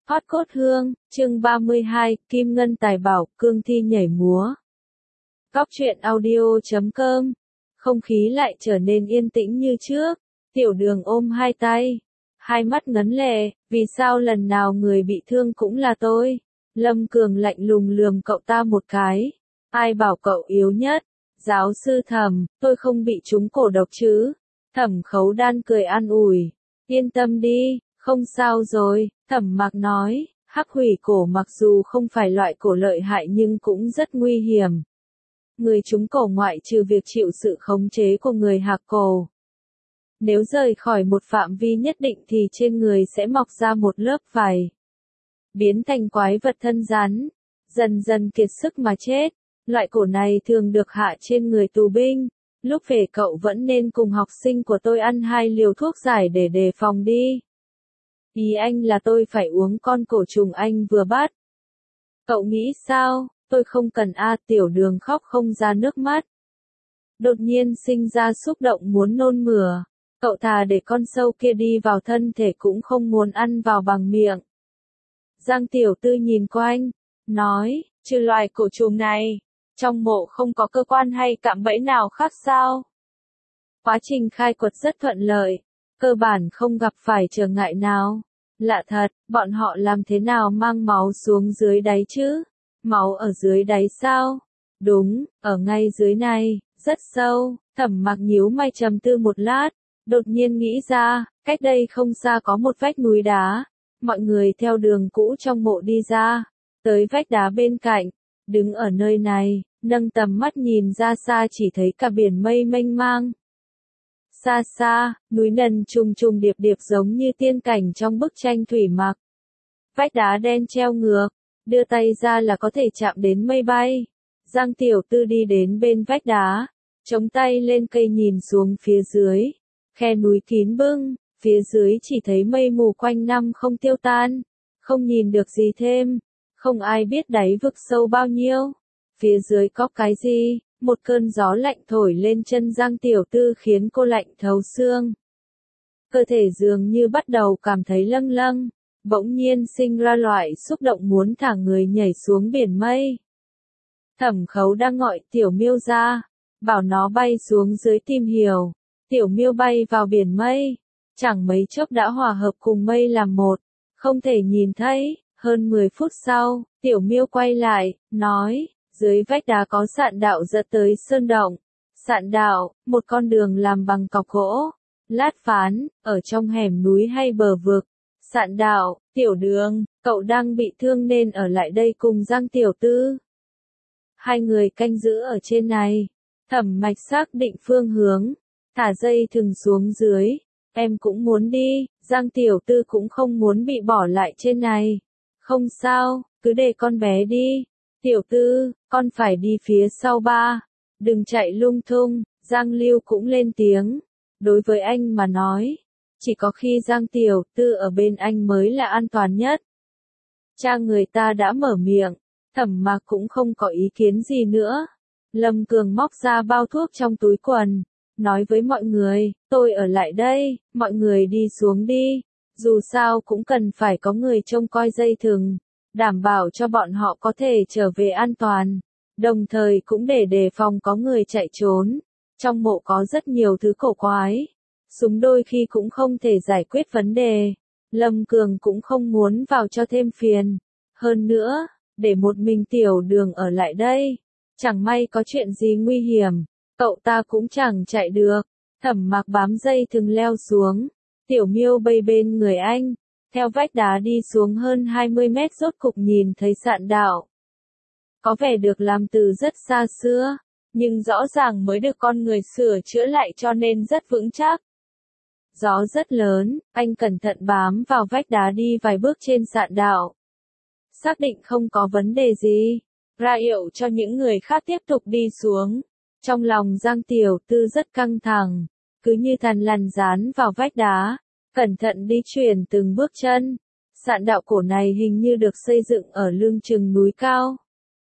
Hot cốt hương, chương 32, Kim Ngân Tài Bảo, cương thi nhảy múa. Góc truyện audio.com. Không khí lại trở nên yên tĩnh như trước. Tiểu Đường ôm hai tay, hai mắt ngấn lệ, vì sao lần nào người bị thương cũng là tôi? Lâm Cường lạnh lùng lườm cậu ta một cái. Ai bảo cậu yếu nhất? Giáo sư Thẩm, tôi không bị trúng cổ độc chứ? Thẩm Khấu Đan cười an ủi. Yên tâm đi, không sao rồi. Thẩm Mạc nói, hắc hủy cổ mặc dù không phải loại cổ lợi hại nhưng cũng rất nguy hiểm. Người trúng cổ ngoại trừ việc chịu sự khống chế của người hạc cổ. Nếu rời khỏi một phạm vi nhất định thì trên người sẽ mọc ra một lớp vảy. Biến thành quái vật thân rắn. Dần dần kiệt sức mà chết. Loại cổ này thường được hạ trên người tù binh. Lúc về cậu vẫn nên cùng học sinh của tôi ăn 2 liều thuốc giải để đề phòng đi. Ý anh là tôi phải uống con cổ trùng anh vừa bắt. Cậu nghĩ sao? Tôi không cần Tiểu Đường khóc không ra nước mắt. Đột nhiên sinh ra xúc động muốn nôn mửa. Cậu thà để con sâu kia đi vào thân thể cũng không muốn ăn vào bằng miệng. Giang Tiểu Tư nhìn quanh, nói, trừ loài cổ trùng này, trong mộ không có cơ quan hay cạm bẫy nào khác sao? Quá trình khai quật rất thuận lợi, cơ bản không gặp phải trở ngại nào. Lạ thật, bọn họ làm thế nào mang máu xuống dưới đáy chứ? Máu ở dưới đáy sao? Đúng, ở ngay dưới này, rất sâu. Thẩm Mạc nhíu mày trầm tư một lát, đột nhiên nghĩ ra, cách đây không xa có một vách núi đá. Mọi người theo đường cũ trong mộ đi ra, tới vách đá bên cạnh, đứng ở nơi này, nâng tầm mắt nhìn ra xa chỉ thấy cả biển mây mênh mang. Xa xa, núi nần trùng trùng điệp điệp giống như tiên cảnh trong bức tranh thủy mặc. Vách đá đen treo ngược, đưa tay ra là có thể chạm đến mây bay. Giang Tiểu Tư đi đến bên vách đá, chống tay lên cây nhìn xuống phía dưới. Khe núi kín bưng, phía dưới chỉ thấy mây mù quanh năm không tiêu tan, không nhìn được gì thêm. Không ai biết đáy vực sâu bao nhiêu. Phía dưới có cái gì? Một cơn gió lạnh thổi lên chân Giang Tiểu Tư khiến cô lạnh thấu xương. Cơ thể dường như bắt đầu cảm thấy lâng lâng, bỗng nhiên sinh ra loại xúc động muốn thả người nhảy xuống biển mây. Thẩm Khấu đang gọi Tiểu Miêu ra, bảo nó bay xuống dưới tìm hiểu. Tiểu Miêu bay vào biển mây, chẳng mấy chốc đã hòa hợp cùng mây làm một, không thể nhìn thấy. Hơn 10 phút sau, Tiểu Miêu quay lại, nói, dưới vách đá có sạn đạo dẫn tới sơn động. Sạn đạo, một con đường làm bằng cọc gỗ, lát ván, ở trong hẻm núi hay bờ vực. Sạn đạo, Tiểu Đường, cậu đang bị thương nên ở lại đây cùng Giang Tiểu Tư. Hai người canh giữ ở trên này. Thẩm Mạch xác định phương hướng, thả dây thừng xuống dưới. Em cũng muốn đi, Giang Tiểu Tư cũng không muốn bị bỏ lại trên này. Không sao, cứ để con bé đi. Tiểu Tư, con phải đi phía sau ba. Đừng chạy lung tung. Giang Lưu cũng lên tiếng. Đối với anh mà nói, chỉ có khi Giang Tiểu Tư ở bên anh mới là an toàn nhất. Cha người ta đã mở miệng, Thẩm Mạc cũng không có ý kiến gì nữa. Lâm Cường móc ra bao thuốc trong túi quần, nói với mọi người, tôi ở lại đây, mọi người đi xuống đi. Dù sao cũng cần phải có người trông coi dây thừng, đảm bảo cho bọn họ có thể trở về an toàn. Đồng thời cũng để đề phòng có người chạy trốn. Trong mộ có rất nhiều thứ cổ quái. Súng đôi khi cũng không thể giải quyết vấn đề. Lâm Cường cũng không muốn vào cho thêm phiền. Hơn nữa, để một mình Tiểu Đường ở lại đây, chẳng may có chuyện gì nguy hiểm, cậu ta cũng chẳng chạy được. Thẩm Mạc bám dây thừng leo xuống. Tiểu Miêu bay bên người anh, theo vách đá đi xuống hơn 20 mét rốt cục nhìn thấy sạn đạo. Có vẻ được làm từ rất xa xưa, nhưng rõ ràng mới được con người sửa chữa lại cho nên rất vững chắc. Gió rất lớn, anh cẩn thận bám vào vách đá đi vài bước trên sạn đạo. Xác định không có vấn đề gì, ra hiệu cho những người khác tiếp tục đi xuống. Trong lòng Giang Tiểu Tư rất căng thẳng, cứ như thằn lằn dán vào vách đá, cẩn thận đi chuyển từng bước chân. Sạn đạo cổ này hình như được xây dựng ở lưng chừng núi cao.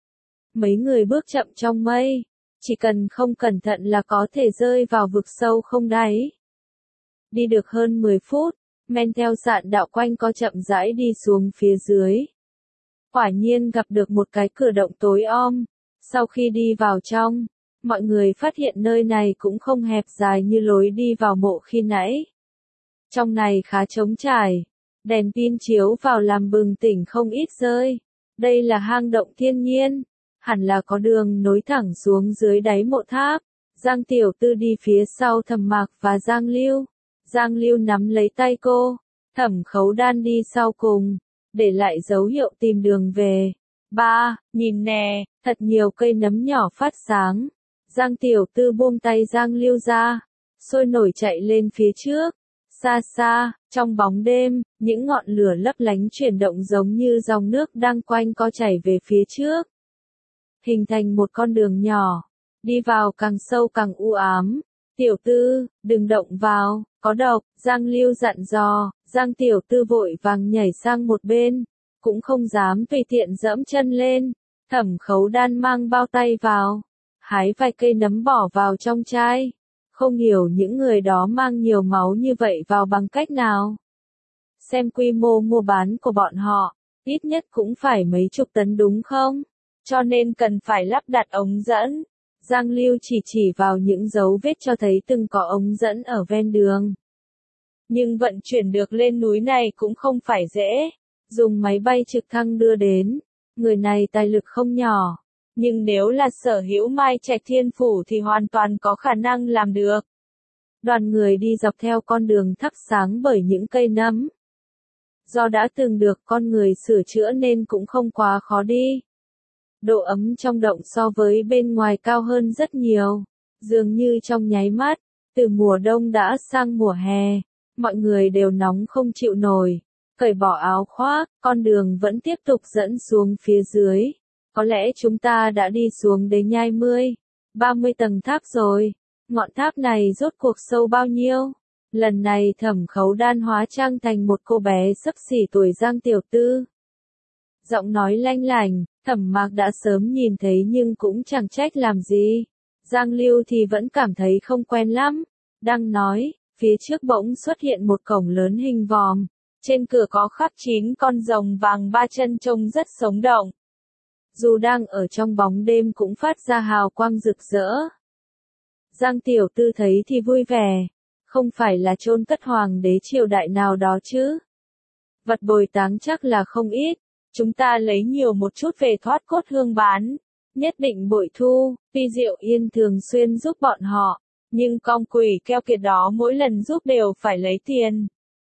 Mấy người bước chậm trong mây, chỉ cần không cẩn thận là có thể rơi vào vực sâu không đáy. Đi được hơn 10 phút, men theo sạn đạo quanh co chậm rãi đi xuống phía dưới. Quả nhiên gặp được một cái cửa động tối om. Sau khi đi vào trong, mọi người phát hiện nơi này cũng không hẹp dài như lối đi vào mộ khi nãy. Trong này khá trống trải, đèn pin chiếu vào làm bừng tỉnh không ít rơi. Đây là hang động thiên nhiên, hẳn là có đường nối thẳng xuống dưới đáy mộ tháp. Giang Tiểu Tư đi phía sau Thẩm Mạc và Giang Lưu. Giang Lưu nắm lấy tay cô, Thẩm Khấu Đan đi sau cùng, để lại dấu hiệu tìm đường về. Ba, nhìn nè, thật nhiều cây nấm nhỏ phát sáng. Giang Tiểu Tư buông tay Giang Lưu ra, sôi nổi chạy lên phía trước. Xa xa, trong bóng đêm, những ngọn lửa lấp lánh chuyển động giống như dòng nước đang quanh co chảy về phía trước. Hình thành một con đường nhỏ, đi vào càng sâu càng u ám. Tiểu Tư, đừng động vào, có độc, Giang Lưu dặn dò. Giang Tiểu Tư vội vàng nhảy sang một bên, cũng không dám tùy tiện dẫm chân lên. Thẩm Khấu Đan mang bao tay vào, hái vài cây nấm bỏ vào trong chai. Không hiểu những người đó mang nhiều máu như vậy vào bằng cách nào. Xem quy mô mua bán của bọn họ, ít nhất cũng phải mấy chục tấn đúng không? Cho nên cần phải lắp đặt ống dẫn. Giang Lưu chỉ vào những dấu vết cho thấy từng có ống dẫn ở ven đường. Nhưng vận chuyển được lên núi này cũng không phải dễ. Dùng máy bay trực thăng đưa đến. Người này tài lực không nhỏ. Nhưng nếu là sở hữu Mai Trạch Thiên Phủ thì hoàn toàn có khả năng làm được. Đoàn người đi dọc theo con đường thắp sáng bởi những cây nấm. Do đã từng được con người sửa chữa nên cũng không quá khó đi. Độ ấm trong động so với bên ngoài cao hơn rất nhiều. Dường như trong nháy mắt, từ mùa đông đã sang mùa hè, mọi người đều nóng không chịu nổi. Cởi bỏ áo khoác, con đường vẫn tiếp tục dẫn xuống phía dưới. Có lẽ chúng ta đã đi xuống đến 30 tầng tháp rồi. Ngọn tháp này rốt cuộc sâu bao nhiêu? Lần này Thẩm Khấu Đan hóa trang thành một cô bé xấp xỉ tuổi Giang Tiểu Tư. Giọng nói lanh lảnh, Thẩm Mạc đã sớm nhìn thấy nhưng cũng chẳng trách làm gì. Giang Lưu thì vẫn cảm thấy không quen lắm. Đang nói, phía trước bỗng xuất hiện một cổng lớn hình vòm. Trên cửa có khắc 9 con rồng vàng 3 chân trông rất sống động. Dù đang ở trong bóng đêm cũng phát ra hào quang rực rỡ. Giang Tiểu Tư thấy thì vui vẻ. Không phải là chôn cất hoàng đế triều đại nào đó chứ. Vật bồi táng chắc là không ít. Chúng ta lấy nhiều một chút về thoát cốt hương bán. Nhất định bội thu. Phi Diệu Yên thường xuyên giúp bọn họ. Nhưng con quỷ keo kiệt đó mỗi lần giúp đều phải lấy tiền.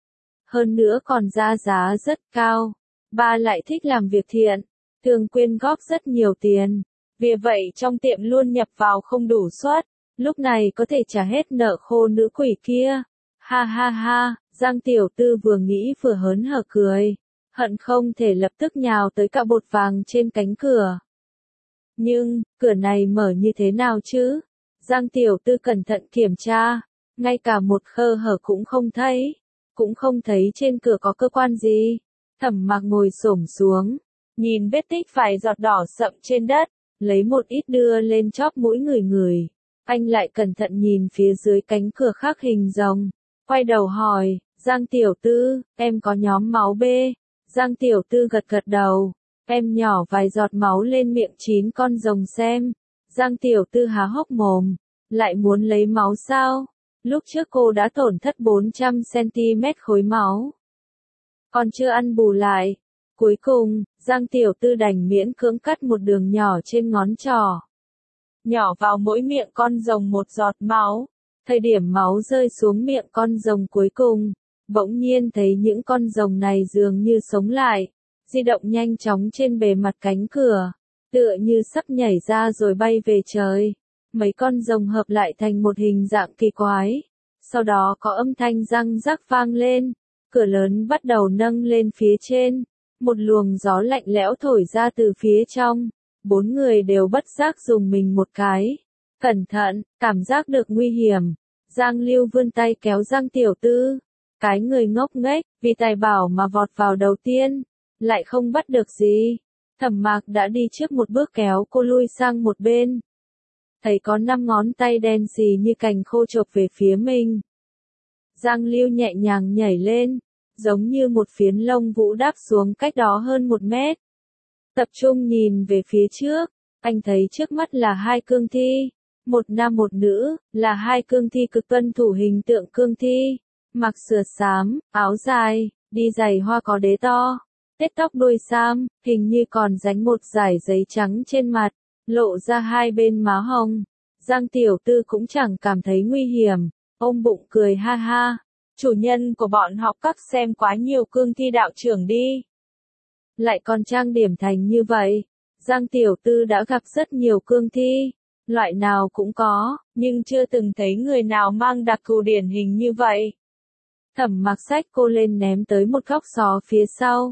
Hơn nữa còn ra giá rất cao. Ba lại thích làm việc thiện. Thường quyên góp rất nhiều tiền. Vì vậy trong tiệm luôn nhập vào không đủ suất. Lúc này có thể trả hết nợ khô nữ quỷ kia. Ha ha ha, Giang Tiểu Tư vừa nghĩ vừa hớn hở cười. Hận không thể lập tức nhào tới cạo bột vàng trên cánh cửa. Nhưng, cửa này mở như thế nào chứ? Giang Tiểu Tư cẩn thận kiểm tra. Ngay cả một khe hở cũng không thấy. Cũng không thấy trên cửa có cơ quan gì. Thẩm Mạc ngồi xổm xuống. Nhìn vết tích vài giọt đỏ sậm trên đất. Lấy một ít đưa lên chóp mũi người. Anh lại cẩn thận nhìn phía dưới cánh cửa khắc hình rồng. Quay đầu hỏi, Giang Tiểu Tư, em có nhóm máu B. Giang Tiểu Tư gật đầu. Em nhỏ vài giọt máu lên miệng 9 con rồng xem. Giang Tiểu Tư há hốc mồm. Lại muốn lấy máu sao? Lúc trước cô đã tổn thất 400cm khối máu. Còn chưa ăn bù lại. Cuối cùng, Giang Tiểu Tư đành miễn cưỡng cắt một đường nhỏ trên ngón trỏ. Nhỏ vào mỗi miệng con rồng một giọt máu. Thời điểm máu rơi xuống miệng con rồng cuối cùng, bỗng nhiên thấy những con rồng này dường như sống lại, di động nhanh chóng trên bề mặt cánh cửa, tựa như sắp nhảy ra rồi bay về trời. Mấy con rồng hợp lại thành một hình dạng kỳ quái. Sau đó có âm thanh răng rắc vang lên, cửa lớn bắt đầu nâng lên phía trên, một luồng gió lạnh lẽo thổi ra từ phía trong. 4 người đều bất giác dùng mình một cái. Cẩn thận, cảm giác được nguy hiểm. Giang Lưu vươn tay kéo Giang Tiểu Tư. Cái người ngốc nghếch, vì tài bảo mà vọt vào đầu tiên. Lại không bắt được gì. Thẩm Mạc đã đi trước một bước kéo cô lui sang một bên. Thấy có 5 ngón tay đen xì như cành khô chộp về phía mình. Giang Lưu nhẹ nhàng nhảy lên, giống như một phiến lông vũ đáp xuống cách đó hơn 1 mét. Tập trung nhìn về phía trước, anh thấy trước mắt là 2 cương thi, một nam một nữ, là 2 cương thi cực tuân thủ hình tượng cương thi, mặc sườn xám, áo dài, đi giày hoa có đế to, tết tóc đuôi sam, hình như còn dánh một dải giấy trắng trên mặt, lộ ra 2 bên má hồng. Giang Tiểu Tư cũng chẳng cảm thấy nguy hiểm, ôm bụng cười ha ha. Chủ nhân của bọn họ các xem quá nhiều cương thi đạo trưởng đi. Lại còn trang điểm thành như vậy. Giang Tiểu Tư đã gặp rất nhiều cương thi, loại nào cũng có, nhưng chưa từng thấy người nào mang đặc thù điển hình như vậy. Thẩm Mặc xách cô lên ném tới một góc xó phía sau.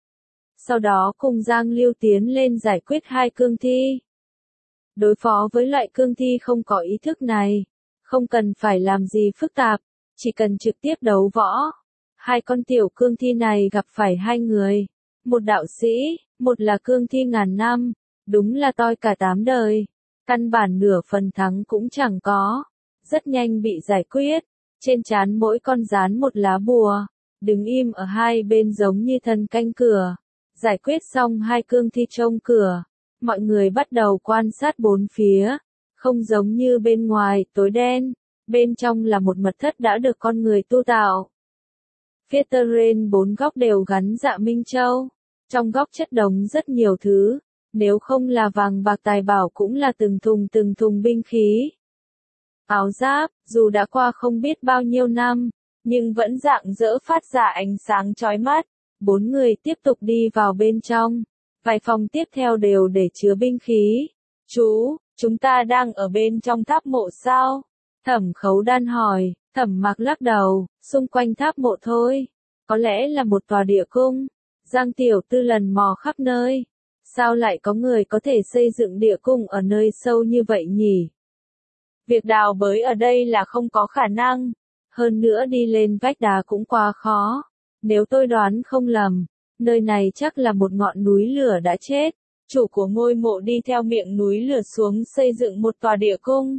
Sau đó cùng Giang Lưu tiến lên giải quyết 2 cương thi. Đối phó với loại cương thi không có ý thức này, không cần phải làm gì phức tạp, chỉ cần trực tiếp đấu võ. 2 con tiểu cương thi này gặp phải 2 người, một đạo sĩ, một là cương thi ngàn năm, đúng là toi cả 8 đời, căn bản nửa phần thắng cũng chẳng có, rất nhanh bị giải quyết, trên trán mỗi con dán một lá bùa, đứng im ở 2 bên giống như thần canh cửa. Giải quyết xong 2 cương thi trông cửa, mọi người bắt đầu quan sát bốn phía, không giống như bên ngoài tối đen, bên trong là một mật thất đã được con người tu tạo. Phía terrain 4 góc đều gắn dạ minh châu, trong góc chất đống rất nhiều thứ, nếu không là vàng bạc tài bảo cũng là từng thùng binh khí. Áo giáp, dù đã qua không biết bao nhiêu năm, nhưng vẫn rạng rỡ phát ra ánh sáng chói mắt. 4 người tiếp tục đi vào bên trong, vài phòng tiếp theo đều để chứa binh khí. Chú, chúng ta đang ở bên trong tháp mộ sao? Thẩm Khấu Đan hỏi. Thẩm Mặc lắc đầu, xung quanh tháp mộ thôi, có lẽ là một tòa địa cung. Giang Tiểu Tư lần mò khắp nơi, sao lại có người có thể xây dựng địa cung ở nơi sâu như vậy nhỉ? Việc đào bới ở đây là không có khả năng, hơn nữa đi lên vách đá cũng quá khó. Nếu tôi đoán không lầm, nơi này chắc là một ngọn núi lửa đã chết, chủ của ngôi mộ đi theo miệng núi lửa xuống xây dựng một tòa địa cung.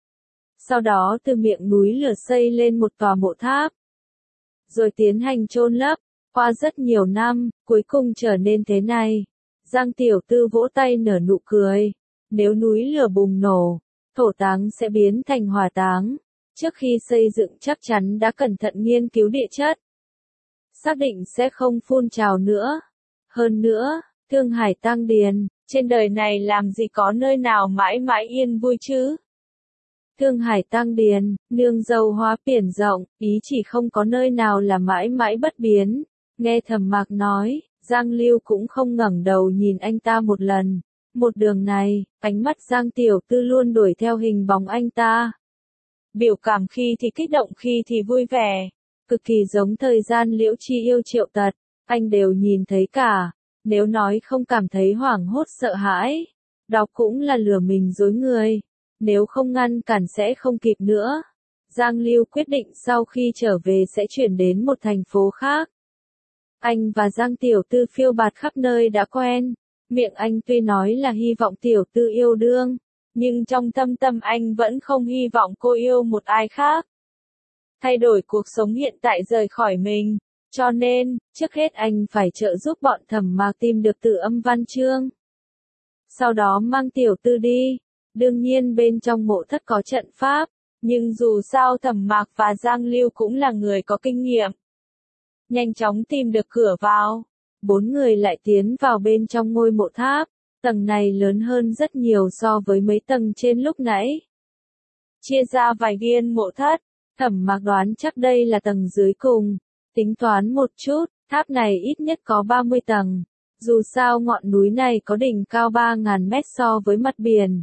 Sau đó từ miệng núi lửa xây lên một tòa mộ tháp, rồi tiến hành chôn lấp, qua rất nhiều năm, cuối cùng trở nên thế này. Giang Tiểu Tư vỗ tay nở nụ cười, nếu núi lửa bùng nổ, thổ táng sẽ biến thành hỏa táng, trước khi xây dựng chắc chắn đã cẩn thận nghiên cứu địa chất. Xác định sẽ không phun trào nữa. Hơn nữa, Thương Hải Tăng Điền, trên đời này làm gì có nơi nào mãi mãi yên vui chứ? Thương Hải Tăng Điền, nương dâu hóa biển rộng, ý chỉ không có nơi nào là mãi mãi bất biến. Nghe Thẩm Mặc nói, Giang Lưu cũng không ngẩng đầu nhìn anh ta một lần. Một đường này, ánh mắt Giang Tiểu Tư luôn đuổi theo hình bóng anh ta. Biểu cảm khi thì kích động khi thì vui vẻ, cực kỳ giống thời gian Liễu Chi yêu Triệu Tật, anh đều nhìn thấy cả. Nếu nói không cảm thấy hoảng hốt sợ hãi, đó cũng là lừa mình dối người. Nếu không ngăn cản sẽ không kịp nữa. Giang Lưu quyết định sau khi trở về sẽ chuyển đến một thành phố khác. Anh và Giang Tiểu Tư phiêu bạt khắp nơi đã quen. Miệng anh tuy nói là hy vọng Tiểu Tư yêu đương, nhưng trong thâm tâm anh vẫn không hy vọng cô yêu một ai khác. Thay đổi cuộc sống hiện tại rời khỏi mình. Cho nên, trước hết anh phải trợ giúp bọn Thẩm Mặc tìm được Tử Âm Văn Chương. Sau đó mang Tiểu Tư đi. Đương nhiên bên trong mộ thất có trận pháp, nhưng dù sao Thẩm Mặc và Giang Lưu cũng là người có kinh nghiệm. Nhanh chóng tìm được cửa vào, 4 người lại tiến vào bên trong ngôi mộ tháp, tầng này lớn hơn rất nhiều so với mấy tầng trên lúc nãy. Chia ra vài viên mộ thất, Thẩm Mặc đoán chắc đây là tầng dưới cùng, tính toán một chút, tháp này ít nhất có 30 tầng, dù sao ngọn núi này có đỉnh cao 3.000 mét so với mặt biển.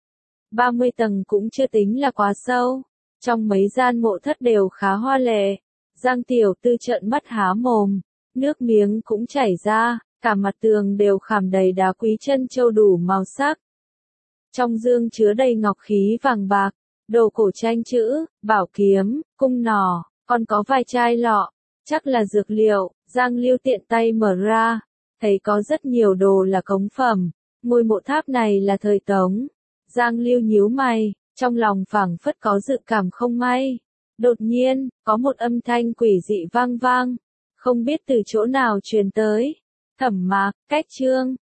30 tầng cũng chưa tính là quá sâu, trong mấy gian mộ thất đều khá hoa lệ. Giang Tiểu Tư trợn mắt há mồm, nước miếng cũng chảy ra, cả mặt tường đều khảm đầy đá quý trân châu đủ màu sắc. Trong dương chứa đầy ngọc khí vàng bạc, đồ cổ tranh chữ, bảo kiếm, cung nỏ, còn có vài chai lọ, chắc là dược liệu. Giang Lưu tiện tay mở ra, thấy có rất nhiều đồ là cống phẩm. Ngôi mộ tháp này là thời Tống. Giang Lưu nhíu mày, trong lòng phảng phất có dự cảm không may. Đột nhiên, có một âm thanh quỷ dị vang vang, không biết từ chỗ nào truyền tới. Thẩm Mạc, cách chương